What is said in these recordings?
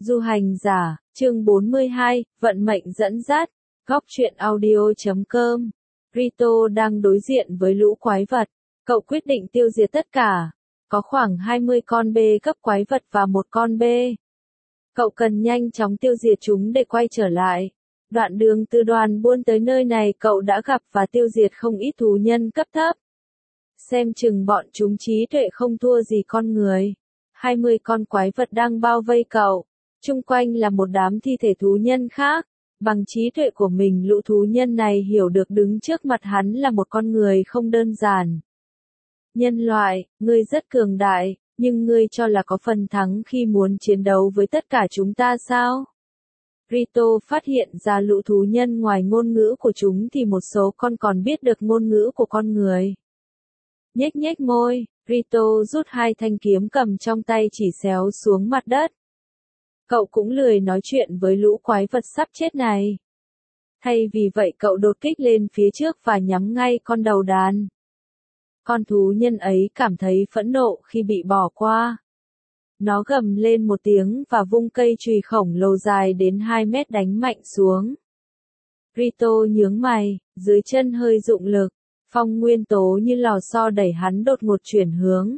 Du hành giả, chương 42, vận mệnh dẫn dắt, góc truyện audio.com. Rito đang đối diện với lũ quái vật. Cậu quyết định tiêu diệt tất cả. Có khoảng 20 con B cấp quái vật và một con B. Cậu cần nhanh chóng tiêu diệt chúng để quay trở lại. Đoạn đường từ đoàn buôn tới nơi này cậu đã gặp và tiêu diệt không ít thú nhân cấp thấp. Xem chừng bọn chúng trí tuệ không thua gì con người. 20 con quái vật đang bao vây cậu. Chung quanh là một đám thi thể thú nhân khác. Bằng trí tuệ của mình lũ thú nhân này hiểu được đứng trước mặt hắn là một con người không đơn giản. Nhân loại, ngươi rất cường đại, nhưng ngươi cho là có phần thắng khi muốn chiến đấu với tất cả chúng ta sao? Rito phát hiện ra lũ thú nhân ngoài ngôn ngữ của chúng thì một số con còn biết được ngôn ngữ của con người. Nhếch nhếch môi, Rito rút hai thanh kiếm cầm trong tay chỉ xéo xuống mặt đất. Cậu cũng lười nói chuyện với lũ quái vật sắp chết này. Thay vì vậy cậu đột kích lên phía trước và nhắm ngay con đầu đàn. Con thú nhân ấy cảm thấy phẫn nộ khi bị bỏ qua. Nó gầm lên một tiếng và vung cây chùy khổng lồ dài đến 2 mét đánh mạnh xuống. Rito nhướng mày, dưới chân hơi dụng lực, phong nguyên tố như lò xo đẩy hắn đột ngột chuyển hướng.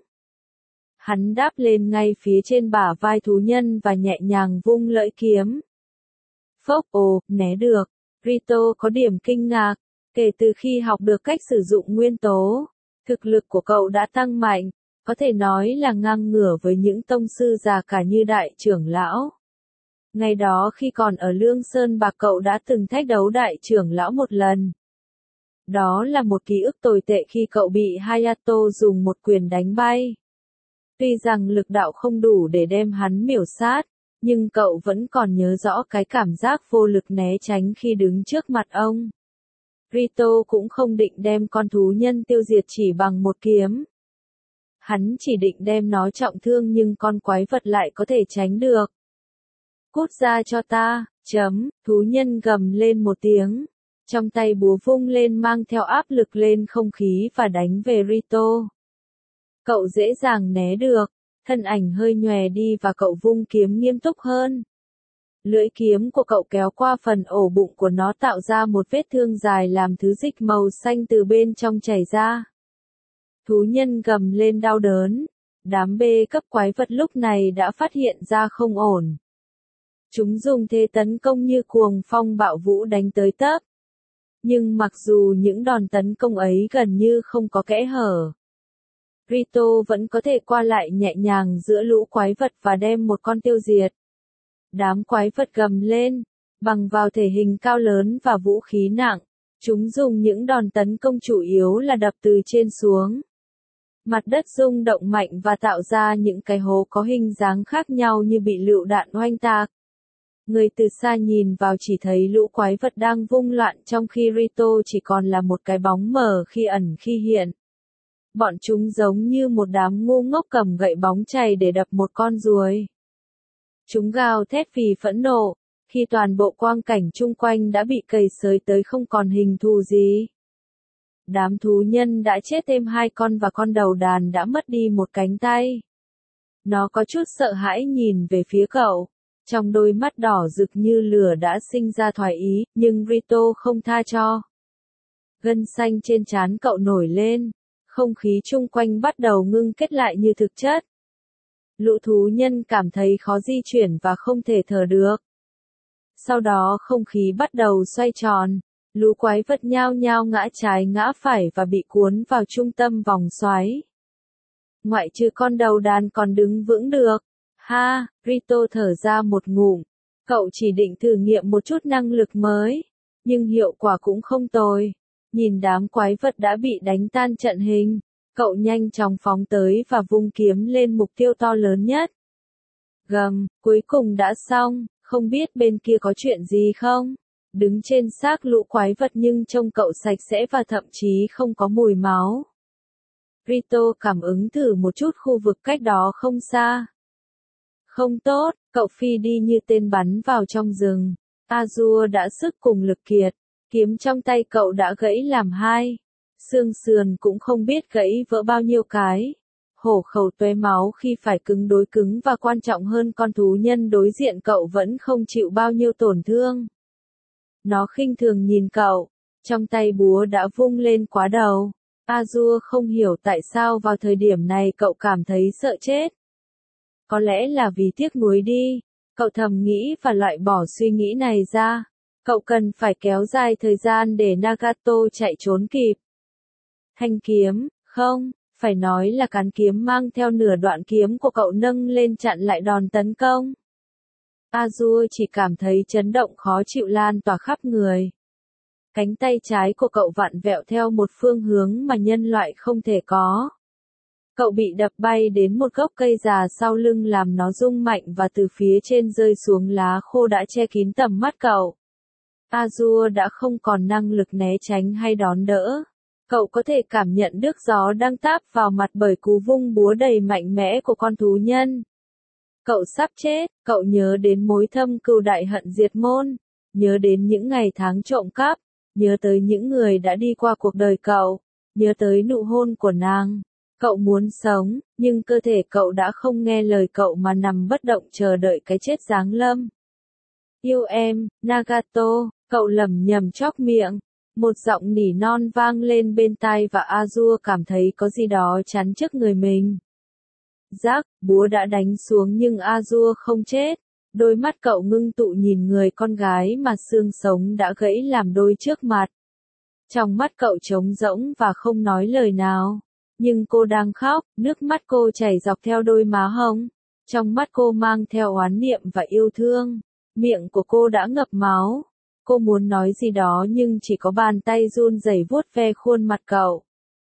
Hắn đáp lên ngay phía trên bả vai thú nhân và nhẹ nhàng vung lưỡi kiếm. Phốc, ồ, né được. Rito có điểm kinh ngạc. Kể từ khi học được cách sử dụng nguyên tố, thực lực của cậu đã tăng mạnh, có thể nói là ngang ngửa với những tông sư già cả như đại trưởng lão. Ngày đó khi còn ở Lương Sơn Bạc cậu đã từng thách đấu đại trưởng lão một lần. Đó là một ký ức tồi tệ khi cậu bị Hayato dùng một quyền đánh bay. Tuy rằng lực đạo không đủ để đem hắn miểu sát, nhưng cậu vẫn còn nhớ rõ cái cảm giác vô lực né tránh khi đứng trước mặt ông. Rito cũng không định đem con thú nhân tiêu diệt chỉ bằng một kiếm. Hắn chỉ định đem nó trọng thương nhưng con quái vật lại có thể tránh được. Cút ra cho ta, thú nhân gầm lên một tiếng. Trong tay búa vung lên mang theo áp lực lên không khí và đánh về Rito. Cậu dễ dàng né được, thân ảnh hơi nhòe đi và cậu vung kiếm nghiêm túc hơn. Lưỡi kiếm của cậu kéo qua phần ổ bụng của nó tạo ra một vết thương dài làm thứ dịch màu xanh từ bên trong chảy ra. Thú nhân gầm lên đau đớn. Đám B cấp quái vật lúc này đã phát hiện ra không ổn. Chúng dùng thế tấn công như cuồng phong bạo vũ đánh tới tấp. Nhưng mặc dù những đòn tấn công ấy gần như không có kẽ hở, Rito vẫn có thể qua lại nhẹ nhàng giữa lũ quái vật và đem một con tiêu diệt. Đám quái vật gầm lên, bằng vào thể hình cao lớn và vũ khí nặng, chúng dùng những đòn tấn công chủ yếu là đập từ trên xuống. Mặt đất rung động mạnh và tạo ra những cái hố có hình dáng khác nhau như bị lựu đạn oanh tạc. Người từ xa nhìn vào chỉ thấy lũ quái vật đang vung loạn trong khi Rito chỉ còn là một cái bóng mờ khi ẩn khi hiện. Bọn chúng giống như một đám ngu ngốc cầm gậy bóng chày để đập một con ruồi. Chúng gào thét vì phẫn nộ, khi toàn bộ quang cảnh chung quanh đã bị cày xới tới không còn hình thù gì. Đám thú nhân đã chết thêm 2 con và con đầu đàn đã mất đi một cánh tay. Nó có chút sợ hãi nhìn về phía cậu. Trong đôi mắt đỏ rực như lửa đã sinh ra thoái ý, nhưng Rito không tha cho. Gân xanh trên trán cậu nổi lên, không khí chung quanh bắt đầu ngưng kết lại như thực chất. Lũ thú nhân cảm thấy khó di chuyển và không thể thở được. Sau đó không khí bắt đầu xoay tròn, lũ quái vật nhao nhao ngã trái ngã phải và bị cuốn vào trung tâm vòng xoáy. Ngoại trừ con đầu đàn còn đứng vững được. Ha, Rito thở ra một ngụm. Cậu chỉ định thử nghiệm một chút năng lực mới, nhưng hiệu quả cũng không tồi. Nhìn đám quái vật đã bị đánh tan trận hình, cậu nhanh chóng phóng tới và vung kiếm lên mục tiêu to lớn nhất. Gầm, cuối cùng đã xong, không biết bên kia có chuyện gì không? Đứng trên xác lũ quái vật nhưng trông cậu sạch sẽ và thậm chí không có mùi máu. Rito cảm ứng thử một chút khu vực cách đó không xa. Không tốt, cậu phi đi như tên bắn vào trong rừng. Azure đã sức cùng lực kiệt, kiếm trong tay cậu đã gãy làm 2. Xương sườn cũng không biết gãy vỡ bao nhiêu cái. hổ khẩu tóe máu khi phải cứng đối cứng và quan trọng hơn con thú nhân đối diện cậu vẫn không chịu bao nhiêu tổn thương. Nó khinh thường nhìn cậu, trong tay búa đã vung lên quá đầu. Azure không hiểu tại sao vào thời điểm này cậu cảm thấy sợ chết. Có lẽ là vì tiếc nuối đi, cậu thầm nghĩ và loại bỏ suy nghĩ này ra. Cậu cần phải kéo dài thời gian để Nagato chạy trốn kịp. Thanh kiếm, không, phải nói là cán kiếm mang theo nửa đoạn kiếm của cậu nâng lên chặn lại đòn tấn công. Azure chỉ cảm thấy chấn động khó chịu lan tỏa khắp người. Cánh tay trái của cậu vặn vẹo theo một phương hướng mà nhân loại không thể có. Cậu bị đập bay đến một gốc cây già sau lưng làm nó rung mạnh và từ phía trên rơi xuống lá khô đã che kín tầm mắt cậu. Azure đã không còn năng lực né tránh hay đón đỡ. Cậu có thể cảm nhận được gió đang táp vào mặt bởi cú vung búa đầy mạnh mẽ của con thú nhân. Cậu sắp chết, cậu nhớ đến mối thâm cừu đại hận diệt môn, nhớ đến những ngày tháng trộm cắp, nhớ tới những người đã đi qua cuộc đời cậu, nhớ tới nụ hôn của nàng. Cậu muốn sống, nhưng cơ thể cậu đã không nghe lời cậu mà nằm bất động chờ đợi cái chết giáng lâm. Yêu em, Nagato, cậu lẩm nhẩm chóp miệng. Một giọng nỉ non vang lên bên tai và Azure cảm thấy có gì đó chắn trước người mình. Rắc, búa đã đánh xuống nhưng Azure không chết. Đôi mắt cậu ngưng tụ nhìn người con gái mà xương sống đã gãy làm đôi trước mặt. Trong mắt cậu trống rỗng và không nói lời nào. Nhưng cô đang khóc, nước mắt cô chảy dọc theo đôi má hồng. Trong mắt cô mang theo oán niệm và yêu thương. Miệng của cô đã ngập máu. Cô muốn nói gì đó nhưng chỉ có bàn tay run rẩy vuốt ve khuôn mặt cậu.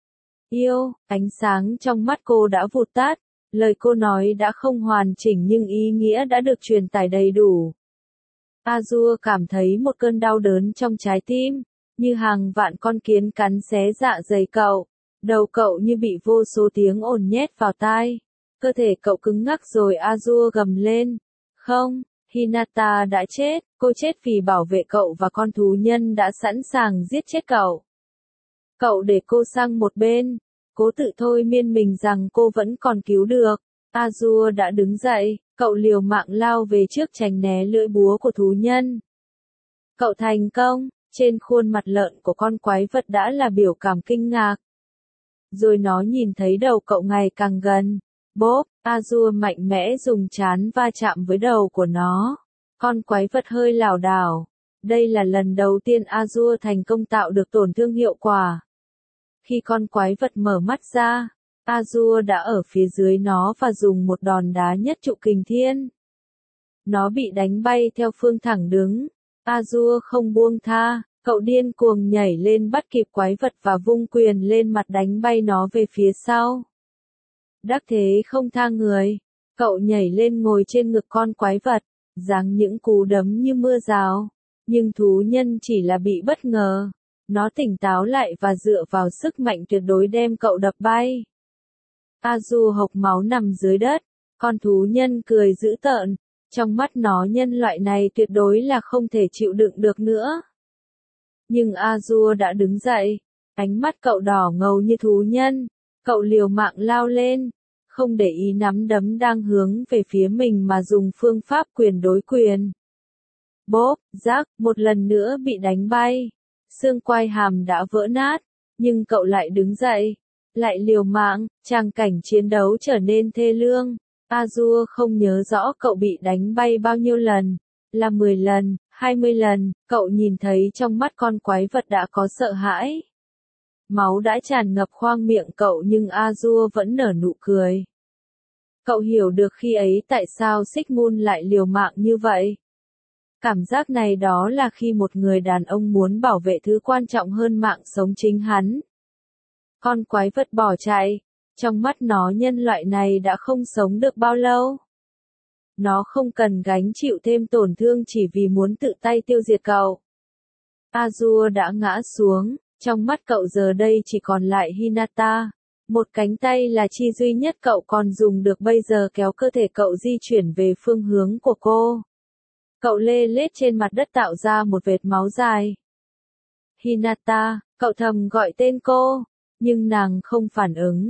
Yêu, ánh sáng trong mắt cô đã vụt tắt. Lời cô nói đã không hoàn chỉnh nhưng ý nghĩa đã được truyền tải đầy đủ. Azure cảm thấy một cơn đau đớn trong trái tim, như hàng vạn con kiến cắn xé dạ dày cậu. Đầu cậu như bị vô số tiếng ồn nhét vào tai. Cơ thể cậu cứng ngắc rồi Azure gầm lên. Không, Hinata đã chết, cô chết vì bảo vệ cậu và con thú nhân đã sẵn sàng giết chết cậu. Cậu để cô sang một bên, cố tự thôi miên mình rằng cô vẫn còn cứu được. Azure đã đứng dậy, cậu liều mạng lao về trước tránh né lưỡi búa của thú nhân. Cậu thành công, trên khuôn mặt lợn của con quái vật đã là biểu cảm kinh ngạc. Rồi nó nhìn thấy đầu cậu ngày càng gần. Bốp, Azure mạnh mẽ dùng trán va chạm với đầu của nó. Con quái vật hơi lảo đảo. Đây là lần đầu tiên Azure thành công tạo được tổn thương hiệu quả. Khi con quái vật mở mắt ra, Azure đã ở phía dưới nó và dùng một đòn đá nhất trụ kình thiên. Nó bị đánh bay theo phương thẳng đứng. Azure không buông tha, cậu điên cuồng nhảy lên bắt kịp quái vật và vung quyền lên mặt đánh bay nó về phía sau. Đắc thế không tha người, cậu nhảy lên ngồi trên ngực con quái vật, giáng những cú đấm như mưa rào. Nhưng thú nhân chỉ là bị bất ngờ. Nó tỉnh táo lại và dựa vào sức mạnh tuyệt đối đem cậu đập bay. Azure hộc máu nằm dưới đất, con thú nhân cười dữ tợn. Trong mắt nó nhân loại này tuyệt đối là không thể chịu đựng được nữa. Nhưng Azure đã đứng dậy, ánh mắt cậu đỏ ngầu như thú nhân. Cậu liều mạng lao lên, không để ý nắm đấm đang hướng về phía mình mà dùng phương pháp quyền đối quyền. Bốp, rắc, một lần nữa bị đánh bay. Xương quai hàm đã vỡ nát, nhưng cậu lại đứng dậy, lại liều mạng, tràng cảnh chiến đấu trở nên thê lương. Azure không nhớ rõ cậu bị đánh bay bao nhiêu lần, là 10 lần, 20 lần, cậu nhìn thấy trong mắt con quái vật đã có sợ hãi. Máu đã tràn ngập khoang miệng cậu nhưng Azure vẫn nở nụ cười. Cậu hiểu được khi ấy tại sao Sigmund lại liều mạng như vậy. Cảm giác này đó là khi một người đàn ông muốn bảo vệ thứ quan trọng hơn mạng sống chính hắn. Con quái vật bỏ chạy, trong mắt nó nhân loại này đã không sống được bao lâu. Nó không cần gánh chịu thêm tổn thương chỉ vì muốn tự tay tiêu diệt cậu. Azure đã ngã xuống, trong mắt cậu giờ đây chỉ còn lại Hinata. Một cánh tay là chi duy nhất cậu còn dùng được bây giờ kéo cơ thể cậu di chuyển về phương hướng của cô. Cậu lê lết trên mặt đất tạo ra một vệt máu dài. Hinata, cậu thầm gọi tên cô, nhưng nàng không phản ứng.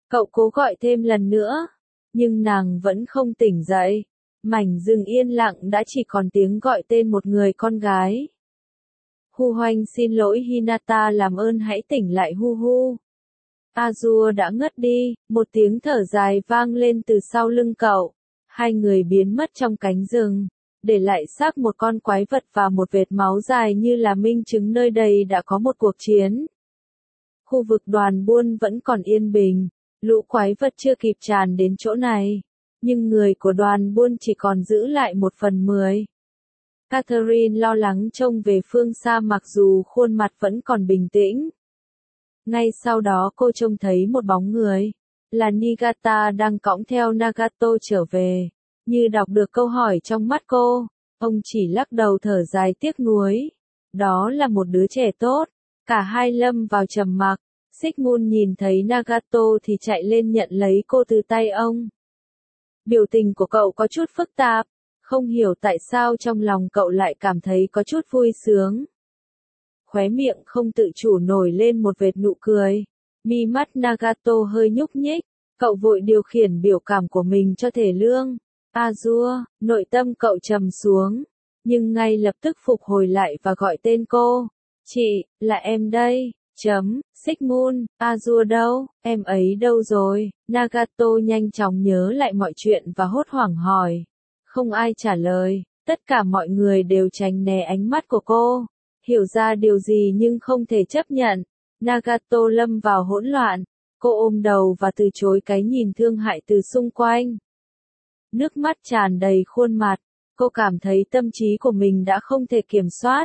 Cậu cố gọi thêm lần nữa, nhưng nàng vẫn không tỉnh dậy. Mảnh rừng yên lặng đã chỉ còn tiếng gọi tên một người con gái. Hu Hoành xin lỗi Hinata, làm ơn hãy tỉnh lại Hu Hu. Azure đã ngất đi, một tiếng thở dài vang lên từ sau lưng cậu. Hai người biến mất trong cánh rừng, để lại xác một con quái vật và một vệt máu dài như là minh chứng nơi đây đã có một cuộc chiến. Khu vực đoàn buôn vẫn còn yên bình, lũ quái vật chưa kịp tràn đến chỗ này, nhưng người của đoàn buôn chỉ còn giữ lại 1/10. Catherine lo lắng trông về phương xa mặc dù khuôn mặt vẫn còn bình tĩnh. Ngay sau đó cô trông thấy một bóng người, là Nigata đang cõng theo Nagato trở về. Như đọc được câu hỏi trong mắt cô, ông chỉ lắc đầu thở dài tiếc nuối. Đó là một đứa trẻ tốt. Cả hai lâm vào trầm mặc. Sigmund nhìn thấy Nagato thì chạy lên nhận lấy cô từ tay ông. Biểu tình của cậu có chút phức tạp, không hiểu tại sao trong lòng cậu lại cảm thấy có chút vui sướng. Khóe miệng không tự chủ nổi lên một vệt nụ cười. Mi mắt Nagato hơi nhúc nhích, cậu vội điều khiển biểu cảm của mình cho thể lương. Azure, nội tâm cậu trầm xuống, nhưng ngay lập tức phục hồi lại và gọi tên cô. Chị, là em đây. Sigmund, Azure đâu, em ấy đâu rồi? Nagato nhanh chóng nhớ lại mọi chuyện và hốt hoảng hỏi. Không ai trả lời, tất cả mọi người đều tránh né ánh mắt của cô. Hiểu ra điều gì nhưng không thể chấp nhận. Nagato lâm vào hỗn loạn, cô ôm đầu và từ chối cái nhìn thương hại từ xung quanh. Nước mắt tràn đầy khuôn mặt, cô cảm thấy tâm trí của mình đã không thể kiểm soát.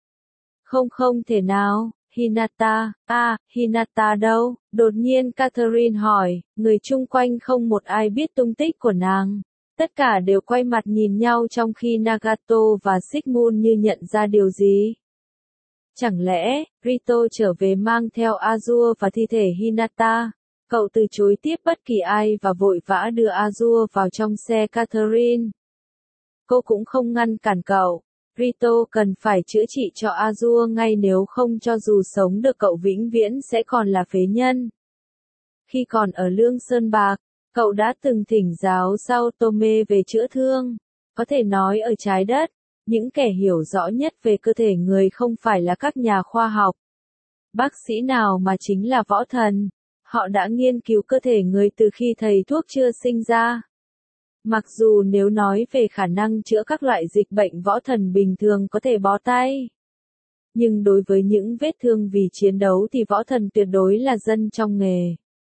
Không thể nào, Hinata, Hinata đâu? Đột nhiên Catherine hỏi, người chung quanh không một ai biết tung tích của nàng. Tất cả đều quay mặt nhìn nhau trong khi Nagato và Sigmund như nhận ra điều gì. Chẳng lẽ, Rito trở về mang theo Azure và thi thể Hinata? Cậu từ chối tiếp bất kỳ ai và vội vã đưa Azure vào trong xe Catherine. Cô cũng không ngăn cản cậu. Rito cần phải chữa trị cho Azure ngay, nếu không cho dù sống được cậu vĩnh viễn sẽ còn là phế nhân. Khi còn ở Lương Sơn Bạc, cậu đã từng thỉnh giáo Sao Tome về chữa thương. Có thể nói ở trái đất, những kẻ hiểu rõ nhất về cơ thể người không phải là các nhà khoa học, bác sĩ nào mà chính là võ thần. Họ đã nghiên cứu cơ thể người từ khi thầy thuốc chưa sinh ra. Mặc dù nếu nói về khả năng chữa các loại dịch bệnh võ thần bình thường có thể bó tay. Nhưng đối với những vết thương vì chiến đấu thì võ thần tuyệt đối là dân trong nghề.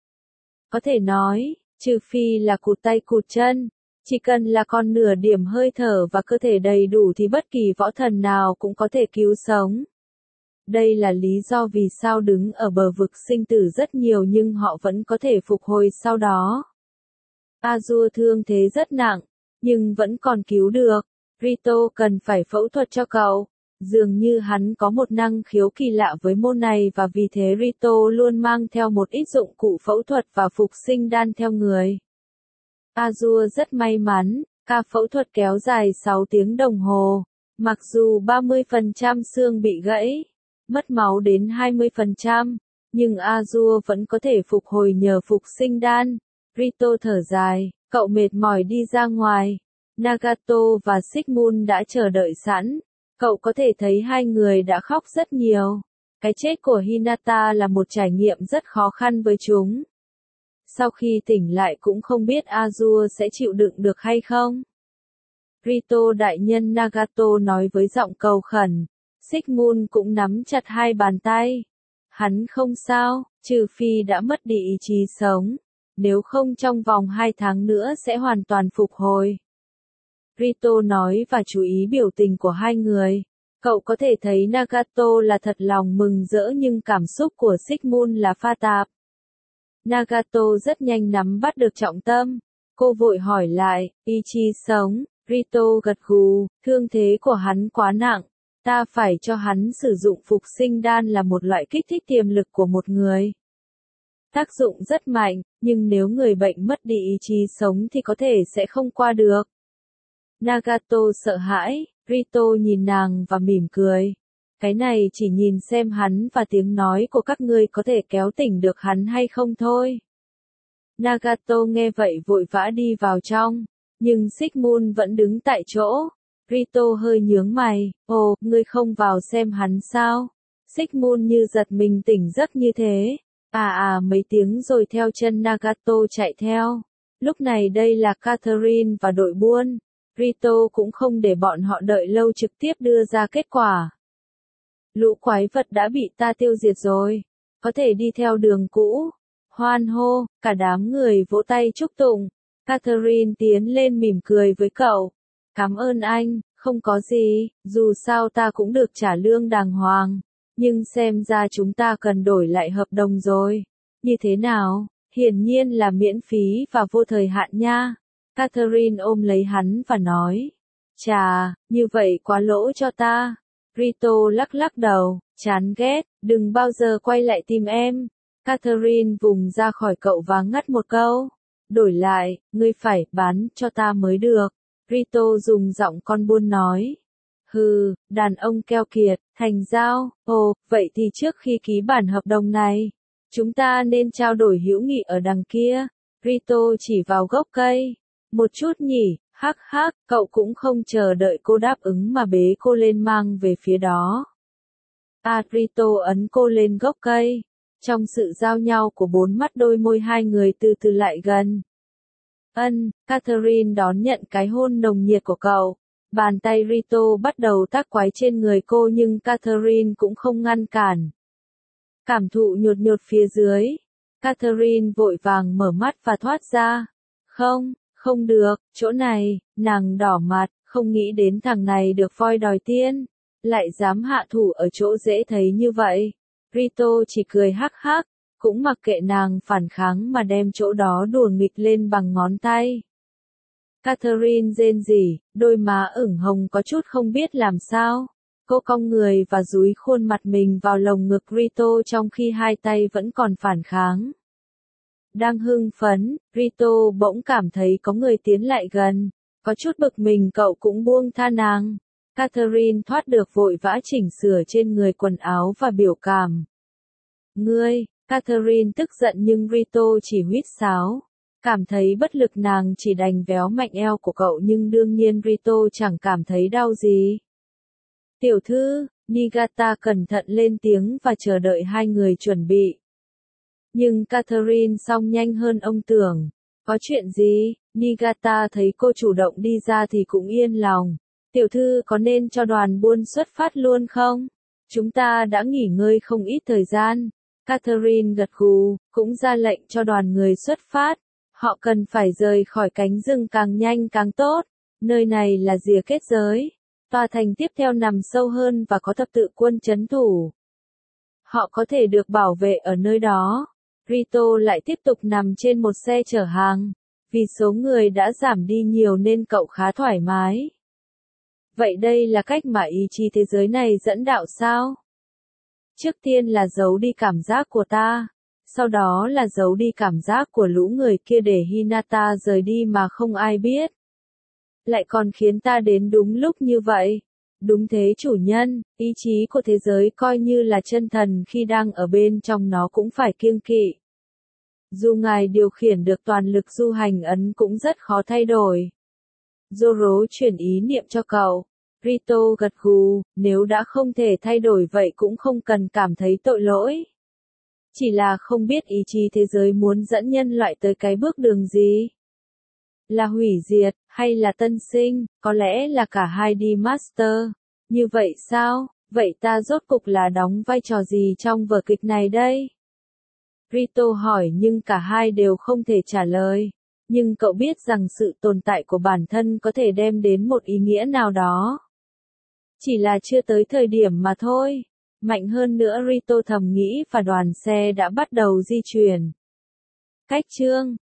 Có thể nói, trừ phi là cụt tay cụt chân, chỉ cần là còn nửa điểm hơi thở và cơ thể đầy đủ thì bất kỳ võ thần nào cũng có thể cứu sống. Đây là lý do vì sao đứng ở bờ vực sinh tử rất nhiều nhưng họ vẫn có thể phục hồi sau đó. Azure thương thế rất nặng, nhưng vẫn còn cứu được. Rito cần phải phẫu thuật cho cậu. Dường như hắn có một năng khiếu kỳ lạ với môn này và vì thế Rito luôn mang theo một ít dụng cụ phẫu thuật và phục sinh đan theo người. Azure rất may mắn, ca phẫu thuật kéo dài 6 tiếng đồng hồ. Mặc dù 30% xương bị gãy, mất máu đến 20%, nhưng Azure vẫn có thể phục hồi nhờ phục sinh đan. Rito thở dài, cậu mệt mỏi đi ra ngoài. Nagato và Sigmund đã chờ đợi sẵn. Cậu có thể thấy hai người đã khóc rất nhiều. Cái chết của Hinata là một trải nghiệm rất khó khăn với chúng. Sau khi tỉnh lại cũng không biết Azure sẽ chịu đựng được hay không. Rito đại nhân, Nagato nói với giọng cầu khẩn. Sigmund cũng nắm chặt hai bàn tay. Hắn không sao, trừ phi đã mất đi ý chí sống. Nếu không trong vòng 2 tháng nữa sẽ hoàn toàn phục hồi. Rito nói và chú ý biểu tình của hai người. Cậu có thể thấy Nagato là thật lòng mừng rỡ nhưng cảm xúc của Sigmund là pha tạp. Nagato rất nhanh nắm bắt được trọng tâm. Cô vội hỏi lại, ý chí sống. Rito gật gù, thương thế của hắn quá nặng. Ta phải cho hắn sử dụng phục sinh đan là một loại kích thích tiềm lực của một người. Tác dụng rất mạnh, nhưng nếu người bệnh mất đi ý chí sống thì có thể sẽ không qua được. Nagato sợ hãi, Rito nhìn nàng và mỉm cười. Cái này chỉ nhìn xem hắn và tiếng nói của các ngươi có thể kéo tỉnh được hắn hay không thôi. Nagato nghe vậy vội vã đi vào trong, nhưng Sigmund vẫn đứng tại chỗ. Rito hơi nhướng mày, ồ, ngươi không vào xem hắn sao? Sigmund như giật mình tỉnh giấc như thế. Mấy tiếng rồi theo chân Nagato chạy theo. Lúc này đây là Catherine và đội buôn. Rito cũng không để bọn họ đợi lâu trực tiếp đưa ra kết quả. Lũ quái vật đã bị ta tiêu diệt rồi. Có thể đi theo đường cũ. Hoan hô, cả đám người vỗ tay chúc tụng. Catherine tiến lên mỉm cười với cậu. Cảm ơn anh, không có gì, dù sao ta cũng được trả lương đàng hoàng. Nhưng xem ra chúng ta cần đổi lại hợp đồng rồi. Như thế nào? Hiển nhiên là miễn phí và vô thời hạn nha. Catherine ôm lấy hắn và nói. Chà, như vậy quá lỗ cho ta. Rito lắc lắc đầu, chán ghét, đừng bao giờ quay lại tìm em. Catherine vùng ra khỏi cậu và ngắt một câu. Đổi lại, ngươi phải bán cho ta mới được. Rito dùng giọng con buôn nói. Hừ, đàn ông keo kiệt, thành giao. Ồ, vậy thì trước khi ký bản hợp đồng này, chúng ta nên trao đổi hữu nghị ở đằng kia. Rito chỉ vào gốc cây. Một chút nhỉ, hắc hắc, cậu cũng không chờ đợi cô đáp ứng mà bế cô lên mang về phía đó. Rito ấn cô lên gốc cây. Trong sự giao nhau của bốn mắt đôi môi hai người từ từ lại gần. Catherine đón nhận cái hôn nồng nhiệt của cậu. Bàn tay Rito bắt đầu tác quái trên người cô nhưng Catherine cũng không ngăn cản. Cảm thụ nhột nhột phía dưới. Catherine vội vàng mở mắt và thoát ra. Không được, chỗ này, nàng đỏ mặt, không nghĩ đến thằng này được voi đòi tiên. Lại dám hạ thủ ở chỗ dễ thấy như vậy. Rito chỉ cười hắc hắc, cũng mặc kệ nàng phản kháng mà đem chỗ đó đùa nghịch lên bằng ngón tay. Catherine rên rỉ, đôi má ửng hồng có chút không biết làm sao. Cô cong người và dúi khuôn mặt mình vào lồng ngực Rito trong khi hai tay vẫn còn phản kháng. Đang hưng phấn, Rito bỗng cảm thấy có người tiến lại gần. Có chút bực mình cậu cũng buông tha nàng. Catherine thoát được vội vã chỉnh sửa trên người quần áo và biểu cảm. Ngươi, Catherine tức giận nhưng Rito chỉ huýt sáo. Cảm thấy bất lực nàng chỉ đành véo mạnh eo của cậu nhưng đương nhiên Rito chẳng cảm thấy đau gì. Tiểu thư, Nigata cẩn thận lên tiếng và chờ đợi hai người chuẩn bị. Nhưng Catherine xong nhanh hơn ông tưởng. Có chuyện gì? Nigata thấy cô chủ động đi ra thì cũng yên lòng. Tiểu thư có nên cho đoàn buôn xuất phát luôn không? Chúng ta đã nghỉ ngơi không ít thời gian. Catherine gật gù, cũng ra lệnh cho đoàn người xuất phát. Họ cần phải rời khỏi cánh rừng càng nhanh càng tốt. Nơi này là rìa kết giới. Tòa thành tiếp theo nằm sâu hơn và có thập tự quân trấn thủ. Họ có thể được bảo vệ ở nơi đó. Rito lại tiếp tục nằm trên một xe chở hàng. Vì số người đã giảm đi nhiều nên cậu khá thoải mái. Vậy đây là cách mà ý chí thế giới này dẫn đạo sao? Trước tiên là giấu đi cảm giác của ta. Sau đó là giấu đi cảm giác của lũ người kia để Hinata rời đi mà không ai biết. Lại còn khiến ta đến đúng lúc như vậy. Đúng thế chủ nhân, ý chí của thế giới coi như là chân thần khi đang ở bên trong nó cũng phải kiêng kỵ. Dù ngài điều khiển được toàn lực du hành ấn cũng rất khó thay đổi. Zoro chuyển ý niệm cho cậu. Rito gật gù, nếu đã không thể thay đổi vậy cũng không cần cảm thấy tội lỗi. Chỉ là không biết ý chí thế giới muốn dẫn nhân loại tới cái bước đường gì. Là hủy diệt, hay là tân sinh, có lẽ là cả hai đi master. Như vậy sao, vậy ta rốt cục là đóng vai trò gì trong vở kịch này đây? Rito hỏi nhưng cả hai đều không thể trả lời. Nhưng cậu biết rằng sự tồn tại của bản thân có thể đem đến một ý nghĩa nào đó. Chỉ là chưa tới thời điểm mà thôi. Mạnh hơn nữa Rito thầm nghĩ và đoàn xe đã bắt đầu di chuyển. Cách chương